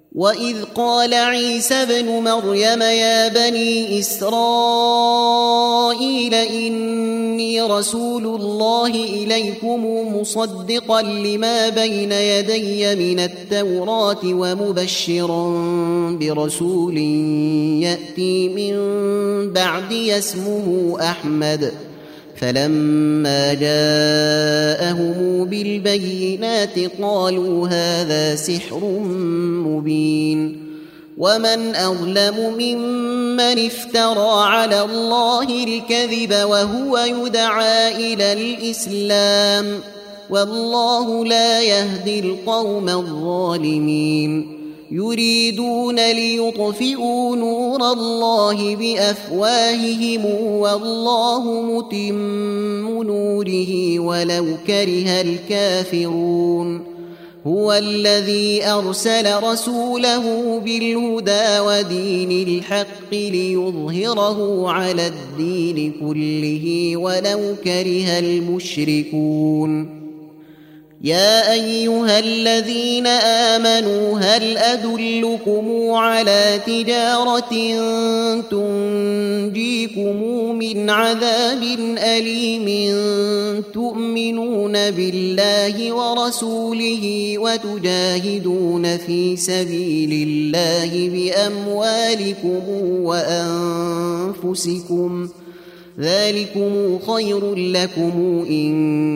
وإذ قال عيسى ابن مريم يا بني إسرائيل إني رسول الله إليكم مصدقا لما بين يدي من التوراة ومبشرا برسول يأتي من بعدي اسمه أحمد فلما جاءهم بالبينات قالوا هذا سحر مبين ومن أظلم ممن افترى على الله الكذب وهو يدعى إلى الإسلام والله لا يهدي القوم الظالمين يريدون ليطفئوا نور الله بأفواههم والله متم نوره ولو كره الكافرون هو الذي أرسل رسوله بالهدى ودين الحق ليظهره على الدين كله ولو كره المشركون يا أيها الذين آمنوا هل أدلكم على تجارة تنجيكم من عذاب أليم تؤمنون بالله ورسوله وتجاهدون في سبيل الله بأموالكم وأنفسكم ذلكم خير لكم إن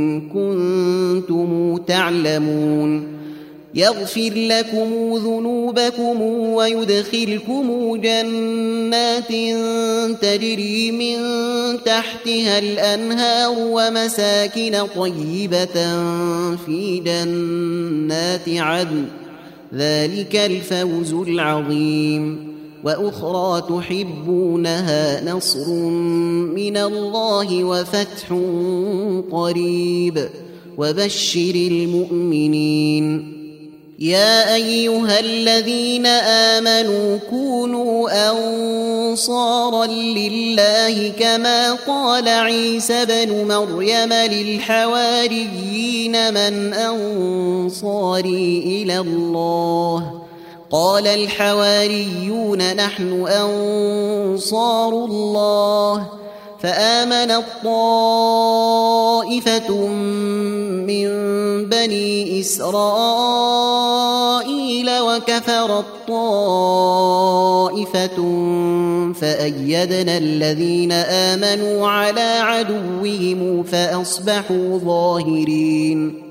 كنتم تعلمون يغفر لكم ذنوبكم ويدخلكم جنات تجري من تحتها الأنهار ومساكن طيبة في جنات عدن ذلك الفوز العظيم وأخرى تحبونها نصر من الله وفتح قريب وبشر المؤمنين يا أيها الذين آمنوا كونوا أنصارا لله كما قال عيسى بن مريم للحواريين من أنصاري إلى الله قال الحواريون نحن أنصار الله فآمنت طائفة من بني إسرائيل وكفرت طائفة فأيدنا الذين آمنوا على عدوهم فأصبحوا ظاهرين